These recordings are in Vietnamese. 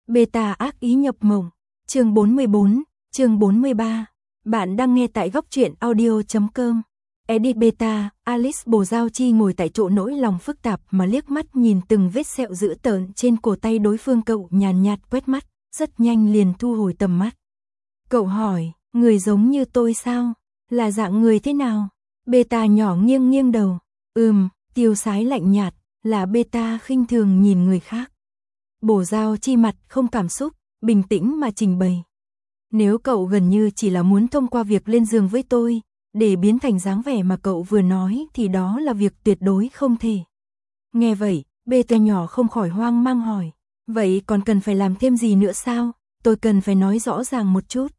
Beta ác ý nhập mộng. Chương 44, chương 43. Bạn đang nghe tại góc truyện audio.com. Edit Beta, Alice Bồ Giao Chi ngồi tại chỗ nỗi lòng phức tạp mà liếc mắt nhìn từng vết sẹo dữ tợn trên cổ tay đối phương. Cậu nhàn nhạt quét mắt, rất nhanh liền thu hồi tầm mắt. Cậu hỏi, người giống như tôi sao? Là dạng người thế nào? Beta nhỏ nghiêng nghiêng đầu. Tiêu sái lạnh nhạt, là Beta khinh thường nhìn người khác. Bồ Giao Chi mặt không cảm xúc, bình tĩnh mà trình bày. Nếu cậu gần như chỉ là muốn thông qua việc lên giường với tôi, để biến thành dáng vẻ mà cậu vừa nói thì đó là việc tuyệt đối không thể. Nghe vậy, Beta nhỏ không khỏi hoang mang hỏi. Vậy còn cần phải làm thêm gì nữa sao? Tôi cần phải nói rõ ràng một chút.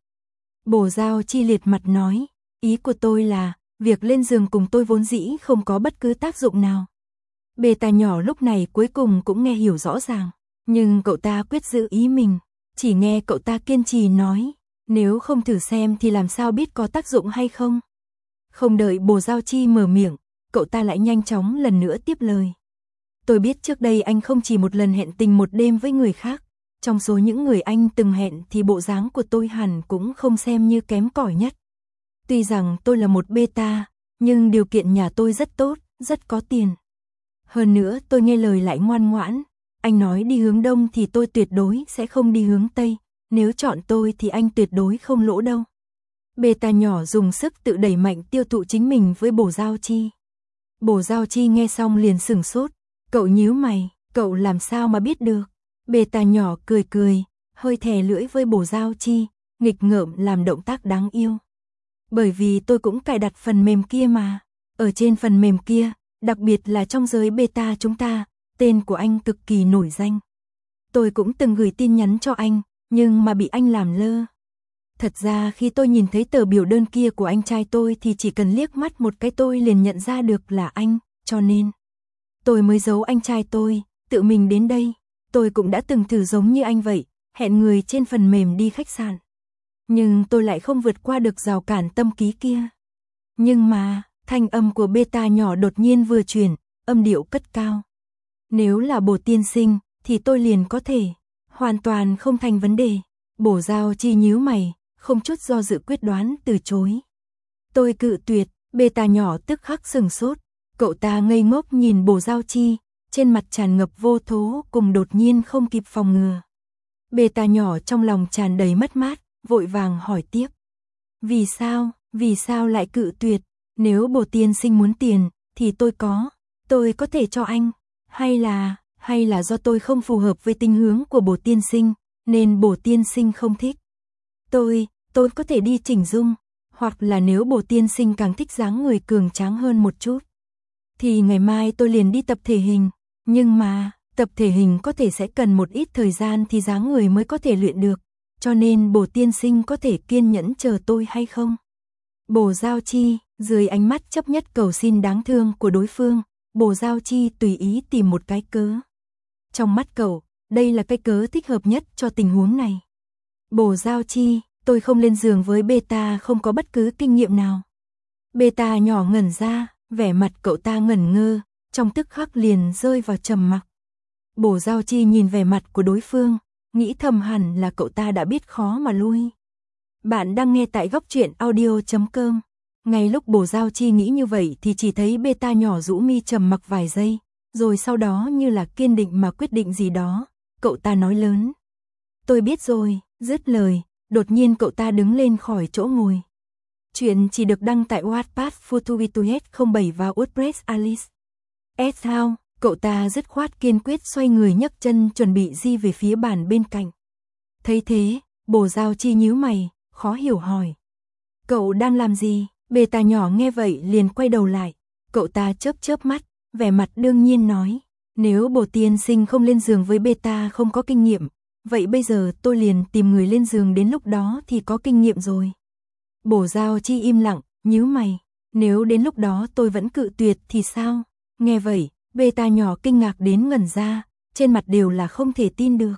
Bồ Giao Chi liệt mặt nói, ý của tôi là, việc lên giường cùng tôi vốn dĩ không có bất cứ tác dụng nào. Beta nhỏ lúc này cuối cùng cũng nghe hiểu rõ ràng, nhưng cậu ta quyết giữ ý mình, chỉ nghe cậu ta kiên trì nói, nếu không thử xem thì làm sao biết có tác dụng hay không. Không đợi Bồ Giao Chi mở miệng, cậu ta lại nhanh chóng lần nữa tiếp lời. Tôi biết trước đây anh không chỉ một lần hẹn tình một đêm với người khác, trong số những người anh từng hẹn thì bộ dáng của tôi hẳn cũng không xem như kém cỏi nhất. Tuy rằng tôi là một beta, nhưng điều kiện nhà tôi rất tốt, rất có tiền. Hơn nữa tôi nghe lời lại ngoan ngoãn, anh nói đi hướng đông thì tôi tuyệt đối sẽ không đi hướng tây, nếu chọn tôi thì anh tuyệt đối không lỗ đâu. Beta nhỏ dùng sức tự đẩy mạnh tiêu thụ chính mình với Bồ Giao Chi. Bồ Giao Chi nghe xong liền sửng sốt, cậu nhíu mày, cậu làm sao mà biết được? Beta nhỏ cười cười, hơi thè lưỡi với Bồ Giao Chi, nghịch ngợm làm động tác đáng yêu. Bởi vì tôi cũng cài đặt phần mềm kia mà, ở trên phần mềm kia, đặc biệt là trong giới beta chúng ta, tên của anh cực kỳ nổi danh. Tôi cũng từng gửi tin nhắn cho anh, nhưng mà bị anh làm lơ. Thật ra khi tôi nhìn thấy tờ biểu đơn kia của anh trai tôi thì chỉ cần liếc mắt một cái tôi liền nhận ra được là anh, cho nên tôi mới giấu anh trai tôi, tự mình đến đây. Tôi cũng đã từng thử giống như anh vậy, hẹn người trên phần mềm đi khách sạn. Nhưng tôi lại không vượt qua được rào cản tâm lý kia. Nhưng mà, thanh âm của Beta nhỏ đột nhiên vừa chuyển, âm điệu cất cao. Nếu là Bồ tiên sinh, thì tôi liền có thể, hoàn toàn không thành vấn đề. Bồ Giao Chi nhíu mày, không chút do dự quyết đoán từ chối. Tôi cự tuyệt, Beta nhỏ tức khắc sừng sốt, cậu ta ngây ngốc nhìn Bồ Giao Chi, trên mặt tràn ngập vô thố cùng đột nhiên không kịp phòng ngừa. Beta nhỏ trong lòng tràn đầy mất mát, vội vàng hỏi tiếp. Vì sao lại cự tuyệt? Nếu Bồ tiên sinh muốn tiền, thì tôi có thể cho anh. Hay là do tôi không phù hợp với tính hướng của Bồ tiên sinh, nên Bồ tiên sinh không thích. Tôi có thể đi chỉnh dung, hoặc là nếu Bồ tiên sinh càng thích dáng người cường tráng hơn một chút, thì ngày mai tôi liền đi tập thể hình. Nhưng mà, tập thể hình có thể sẽ cần một ít thời gian thì dáng người mới có thể luyện được, cho nên Bồ tiên sinh có thể kiên nhẫn chờ tôi hay không? Bồ Giao Chi, dưới ánh mắt chấp nhất cầu xin đáng thương của đối phương, Bồ Giao Chi tùy ý tìm một cái cớ. Trong mắt cậu, đây là cái cớ thích hợp nhất cho tình huống này. Bồ Giao Chi, tôi không lên giường với Beta, không có bất cứ kinh nghiệm nào. Beta nhỏ ngẩn ra, vẻ mặt cậu ta ngẩn ngơ, trong tức khắc liền rơi vào trầm mặc. Bồ Giao Chi nhìn vẻ mặt của đối phương, nghĩ thầm hẳn là cậu ta đã biết khó mà lui. Bạn đang nghe tại góc truyện audio.com. Ngay lúc Bồ Giao Chi nghĩ như vậy thì chỉ thấy Beta nhỏ rũ mi trầm mặc vài giây, rồi sau đó như là kiên định mà quyết định gì đó, cậu ta nói lớn. Tôi biết rồi, dứt lời, đột nhiên cậu ta đứng lên khỏi chỗ ngồi. Chuyện chỉ được đăng tại Wattpad Futubitus 07 và WordPress Alice. How, cậu ta dứt khoát kiên quyết xoay người nhấc chân chuẩn bị di về phía bàn bên cạnh. Thấy thế, Bồ Giao Chi nhíu mày, khó hiểu hỏi. Cậu đang làm gì? Beta nhỏ nghe vậy liền quay đầu lại. Cậu ta chớp mắt, vẻ mặt đương nhiên nói. Nếu Bồ tiên sinh không lên giường với Beta không có kinh nghiệm, vậy bây giờ tôi liền tìm người lên giường, đến lúc đó thì có kinh nghiệm rồi. Bồ Giao Chi im lặng, nhíu mày. Nếu đến lúc đó tôi vẫn cự tuyệt thì sao? Nghe vậy, Beta nhỏ kinh ngạc đến ngẩn ra, trên mặt đều là không thể tin được.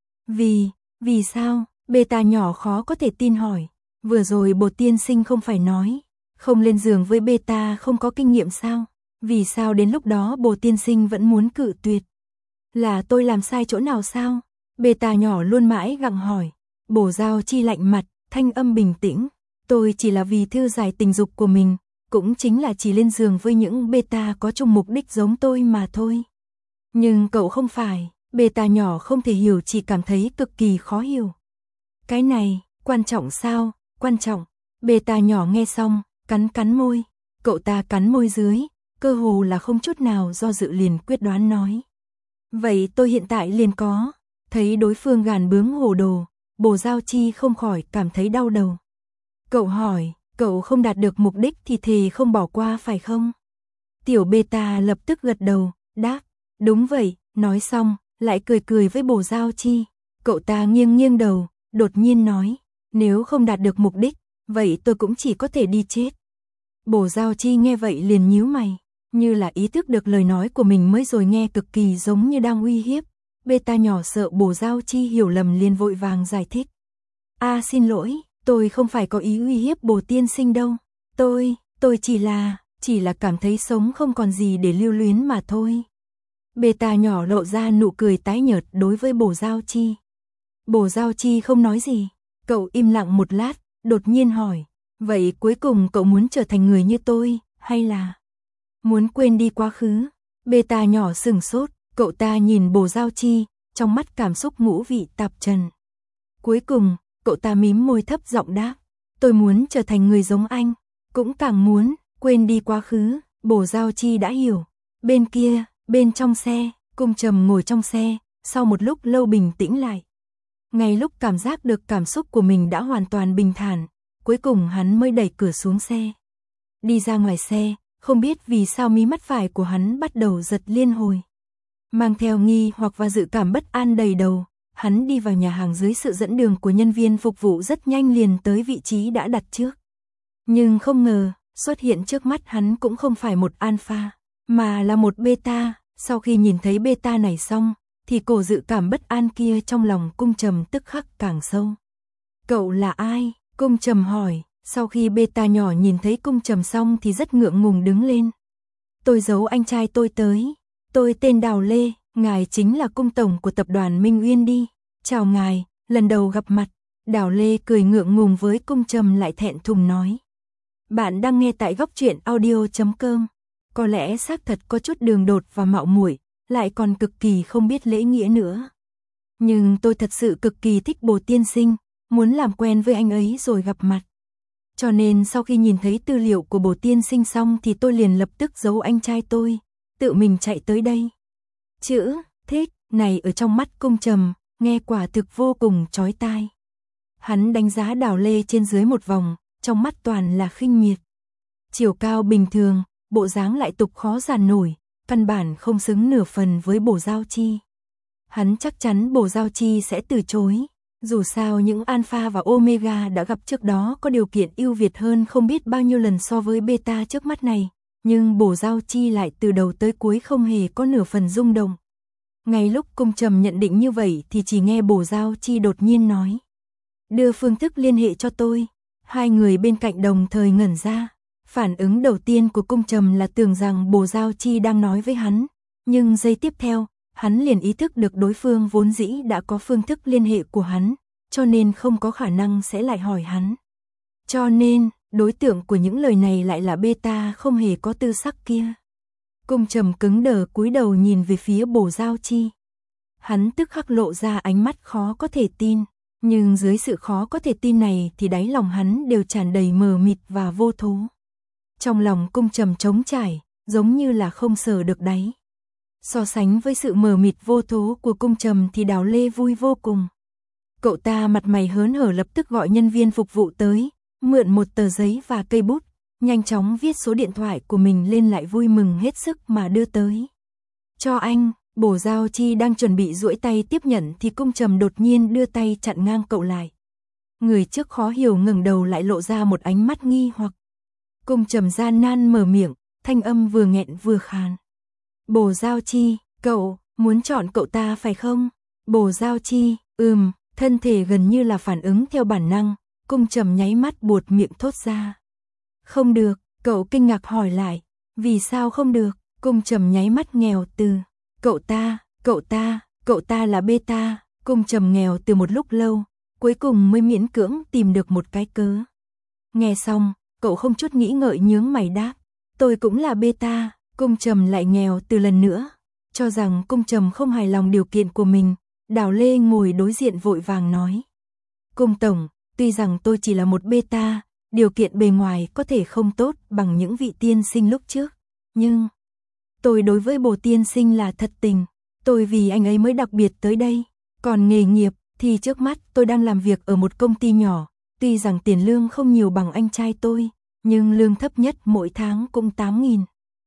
Vì sao? Beta nhỏ khó có thể tin hỏi. Vừa rồi Bồ tiên sinh không phải nói, không lên giường với Beta không có kinh nghiệm sao? Vì sao đến lúc đó Bồ tiên sinh vẫn muốn cự tuyệt? Là tôi làm sai chỗ nào sao? Beta nhỏ luôn mãi gặng hỏi. Bổ Giao Chi lạnh mặt, thanh âm bình tĩnh. Tôi chỉ là vì thư giải tình dục của mình, cũng chính là chỉ lên giường với những beta có chung mục đích giống tôi mà thôi. Nhưng cậu không phải, beta nhỏ không thể hiểu, chỉ cảm thấy cực kỳ khó hiểu. Cái này, quan trọng sao? Quan trọng. Beta nhỏ nghe xong, cắn môi. Cậu ta cắn môi dưới, cơ hồ là không chút nào do dự liền quyết đoán nói. Vậy tôi hiện tại liền có. Thấy đối phương gàn bướng hồ đồ, Bồ Giao Chi không khỏi cảm thấy đau đầu. Cậu hỏi, cậu không đạt được mục đích thì thề không bỏ qua phải không? Tiểu beta lập tức gật đầu, đáp, đúng vậy, nói xong, lại cười với Bồ Giao Chi. Cậu ta nghiêng đầu, đột nhiên nói, nếu không đạt được mục đích, vậy tôi cũng chỉ có thể đi chết. Bồ Giao Chi nghe vậy liền nhíu mày, như là ý thức được lời nói của mình mới rồi, nghe cực kỳ giống như đang uy hiếp. Beta nhỏ sợ Bồ Giao Chi hiểu lầm liền vội vàng giải thích. Xin lỗi, tôi không phải có ý uy hiếp Bồ tiên sinh đâu. Tôi chỉ là cảm thấy sống không còn gì để lưu luyến mà thôi. Beta nhỏ lộ ra nụ cười tái nhợt đối với Bồ Giao Chi. Bồ Giao Chi không nói gì, cậu im lặng một lát, đột nhiên hỏi, vậy cuối cùng cậu muốn trở thành người như tôi, hay là muốn quên đi quá khứ? Beta nhỏ sừng sốt, cậu ta nhìn Bồ Giao Chi, trong mắt cảm xúc ngũ vị tạp trần. Cuối cùng, cậu ta mím môi thấp giọng đáp, tôi muốn trở thành người giống anh, cũng càng muốn quên đi quá khứ. Bồ Giao Chi đã hiểu. Bên kia, bên trong xe, Cung Trầm ngồi trong xe, sau một lúc lâu bình tĩnh lại. Ngay lúc cảm giác được cảm xúc của mình đã hoàn toàn bình thản, cuối cùng hắn mới đẩy cửa xuống xe. Đi ra ngoài xe, không biết vì sao mí mắt phải của hắn bắt đầu giật liên hồi. Mang theo nghi hoặc và dự cảm bất an đầy đầu, hắn đi vào nhà hàng dưới sự dẫn đường của nhân viên phục vụ, rất nhanh liền tới vị trí đã đặt trước. Nhưng không ngờ, xuất hiện trước mắt hắn cũng không phải một alpha, mà là một beta. Sau khi nhìn thấy beta này xong, thì cổ dự cảm bất an kia trong lòng Cung Trầm tức khắc càng sâu. Cậu là ai? Cung Trầm hỏi. Sau khi beta nhỏ nhìn thấy Cung Trầm xong thì rất ngượng ngùng đứng lên. Tôi giấu anh trai tôi tới. Tôi tên Đào Lê, ngài chính là cung tổng của tập đoàn Minh Uyên đi. Chào ngài, lần đầu gặp mặt. Đào Lê cười ngượng ngùng với Cung Trầm, lại thẹn thùng nói. Bạn đang nghe tại Góc Truyện Audio.com. Có lẽ xác thật có chút đường đột và mạo muội, lại còn cực kỳ không biết lễ nghĩa nữa. Nhưng tôi thật sự cực kỳ thích Bồ tiên sinh, muốn làm quen với anh ấy rồi gặp mặt. Cho nên sau khi nhìn thấy tư liệu của Bồ tiên sinh xong thì tôi liền lập tức giấu anh trai tôi, tự mình chạy tới đây. Chữ thích này ở trong mắt Cung Trầm, nghe quả thực vô cùng chói tai. Hắn đánh giá Đào Lê trên dưới một vòng, trong mắt toàn là khinh miệt. Chiều cao bình thường, bộ dáng lại tục khó giàn nổi, căn bản không xứng nửa phần với Bồ Giao Chi. Hắn chắc chắn Bồ Giao Chi sẽ từ chối. Dù sao những alpha và omega đã gặp trước đó có điều kiện ưu việt hơn không biết bao nhiêu lần so với beta trước mắt này, nhưng Bồ Giao Chi lại từ đầu tới cuối không hề có nửa phần rung động. Ngay lúc Cung Trầm nhận định như vậy thì chỉ nghe Bồ Giao Chi đột nhiên nói. Đưa phương thức liên hệ cho tôi. Hai người bên cạnh đồng thời ngẩn ra. Phản ứng đầu tiên của Cung Trầm là tưởng rằng Bồ Giao Chi đang nói với hắn, nhưng giây tiếp theo, hắn liền ý thức được đối phương vốn dĩ đã có phương thức liên hệ của hắn, cho nên không có khả năng sẽ lại hỏi hắn. Cho nên, đối tượng của những lời này lại là beta không hề có tư sắc kia. Cung Trầm cứng đờ cúi đầu nhìn về phía Bồ Giao Chi. Hắn tức khắc lộ ra ánh mắt khó có thể tin, nhưng dưới sự khó có thể tin này thì đáy lòng hắn đều tràn đầy mờ mịt và vô thố. Trong lòng Cung Trầm trống trải, giống như là không sờ được đáy. So sánh với sự mờ mịt vô thố của Cung Trầm thì Đào Lê vui vô cùng. Cậu ta mặt mày hớn hở lập tức gọi nhân viên phục vụ tới, mượn một tờ giấy và cây bút, nhanh chóng viết số điện thoại của mình lên, lại vui mừng hết sức mà đưa tới. Cho anh. Bồ Giao Chi đang chuẩn bị duỗi tay tiếp nhận thì Cung Trầm đột nhiên đưa tay chặn ngang cậu lại. Người trước khó hiểu ngẩng đầu, lại lộ ra một ánh mắt nghi hoặc. Cung Trầm gian nan mở miệng, thanh âm vừa nghẹn vừa khàn. Bồ Giao Chi, cậu muốn chọn cậu ta phải không? Bồ Giao Chi, thân thể gần như là phản ứng theo bản năng. Cung Trầm nháy mắt buột miệng thốt ra. Không được. Cậu kinh ngạc hỏi lại. Vì sao không được? Cung Trầm nháy mắt nghèo từ. Cậu ta là beta. Cung Trầm nghèo từ một lúc lâu, cuối cùng mới miễn cưỡng tìm được một cái cớ. Nghe xong, cậu không chút nghĩ ngợi nhướng mày đáp, tôi cũng là beta. Cung Trầm lại nghèo từ lần nữa. Cho rằng Cung Trầm không hài lòng điều kiện của mình, Đào Lê ngồi đối diện vội vàng nói. Cung tổng, tuy rằng tôi chỉ là một beta, điều kiện bề ngoài có thể không tốt bằng những vị tiên sinh lúc trước, nhưng tôi đối với Bồ tiên sinh là thật tình, tôi vì anh ấy mới đặc biệt tới đây. Còn nghề nghiệp thì trước mắt tôi đang làm việc ở một công ty nhỏ, tuy rằng tiền lương không nhiều bằng anh trai tôi, nhưng lương thấp nhất mỗi tháng cũng 8.000.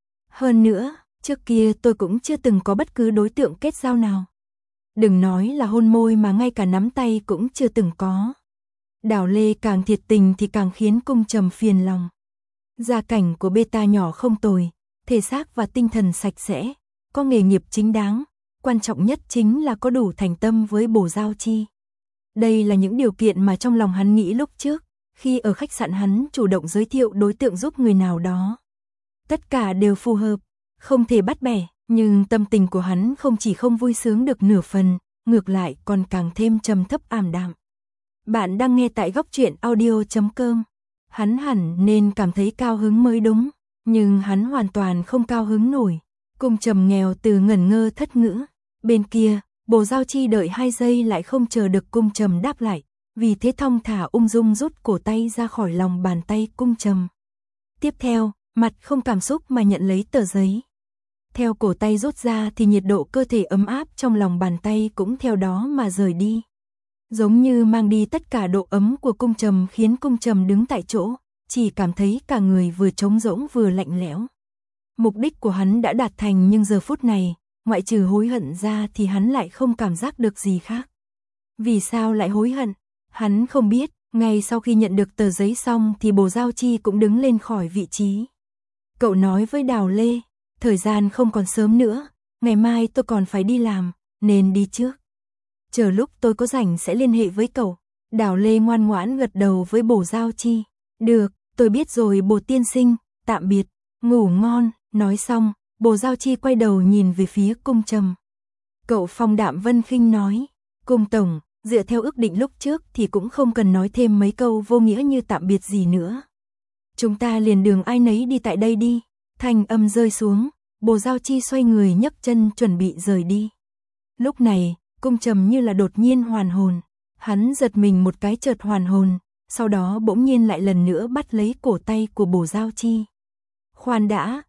Hơn nữa, trước kia tôi cũng chưa từng có bất cứ đối tượng kết giao nào. Đừng nói là hôn môi mà ngay cả nắm tay cũng chưa từng có. Đào Lê càng thiệt tình thì càng khiến Cung Trầm phiền lòng. Gia cảnh của beta nhỏ không tồi, thể xác và tinh thần sạch sẽ, có nghề nghiệp chính đáng, quan trọng nhất chính là có đủ thành tâm với Bồ Giao Chi. Đây là những điều kiện mà trong lòng hắn nghĩ lúc trước, khi ở khách sạn hắn chủ động giới thiệu đối tượng giúp người nào đó. Tất cả đều phù hợp, không thể bắt bẻ, nhưng tâm tình của hắn không chỉ không vui sướng được nửa phần, ngược lại còn càng thêm trầm thấp ảm đạm. Bạn đang nghe tại góc truyện audio.com. Hắn hẳn nên cảm thấy cao hứng mới đúng, nhưng hắn hoàn toàn không cao hứng nổi. Cung Trầm nghèo từ ngẩn ngơ thất ngữ. Bên kia, Bồ Giao Chi đợi 2 giây lại không chờ được Cung Trầm đáp lại, vì thế thong thả ung dung rút cổ tay ra khỏi lòng bàn tay Cung Trầm. Tiếp theo, mặt không cảm xúc mà nhận lấy tờ giấy. Theo cổ tay rút ra thì nhiệt độ cơ thể ấm áp trong lòng bàn tay cũng theo đó mà rời đi. Giống như mang đi tất cả độ ấm của Cung Trầm, khiến Cung Trầm đứng tại chỗ, chỉ cảm thấy cả người vừa trống rỗng vừa lạnh lẽo. Mục đích của hắn đã đạt thành, nhưng giờ phút này, ngoại trừ hối hận ra thì hắn lại không cảm giác được gì khác. Vì sao lại hối hận? Hắn không biết. Ngay sau khi nhận được tờ giấy xong thì Bồ Giao Chi cũng đứng lên khỏi vị trí. Cậu nói với Đào Lê, thời gian không còn sớm nữa, ngày mai tôi còn phải đi làm, nên đi trước. Chờ lúc tôi có rảnh sẽ liên hệ với cậu. Đào Lê ngoan ngoãn gật đầu với Bồ Giao Chi. Được, tôi biết rồi Bồ tiên sinh, tạm biệt, ngủ ngon. Nói xong, Bồ Giao Chi quay đầu nhìn về phía Cung Trầm. Cậu phong đạm vân khinh nói, Cung tổng, dựa theo ước định lúc trước thì cũng không cần nói thêm mấy câu vô nghĩa như tạm biệt gì nữa. Chúng ta liền đường ai nấy đi tại đây đi. Thanh âm rơi xuống, Bồ Giao Chi xoay người nhấc chân chuẩn bị rời đi. Lúc này, Cung Trầm như là đột nhiên hoàn hồn. Hắn giật mình một cái chợt hoàn hồn, sau đó bỗng nhiên lại lần nữa bắt lấy cổ tay của Bồ Giao Chi. Khoan đã,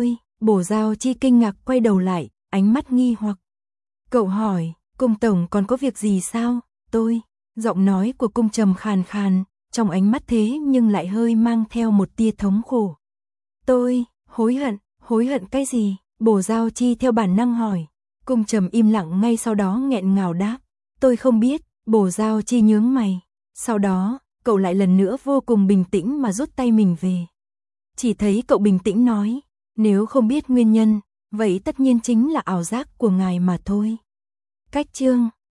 Bồ Giao Chi kinh ngạc quay đầu lại, ánh mắt nghi hoặc. Cậu hỏi, Cung tổng còn có việc gì sao? Giọng nói của Cung Trầm khàn khàn, trong ánh mắt thế nhưng lại hơi mang theo một tia thống khổ. Hối hận cái gì? Bồ Giao Chi theo bản năng hỏi. Cung Trầm im lặng, ngay sau đó nghẹn ngào đáp, tôi không biết. Bồ Giao Chi nhướng mày. Sau đó, cậu lại lần nữa vô cùng bình tĩnh mà rút tay mình về. Chỉ thấy cậu bình tĩnh nói, nếu không biết nguyên nhân, vậy tất nhiên chính là ảo giác của ngài mà thôi. Cách chương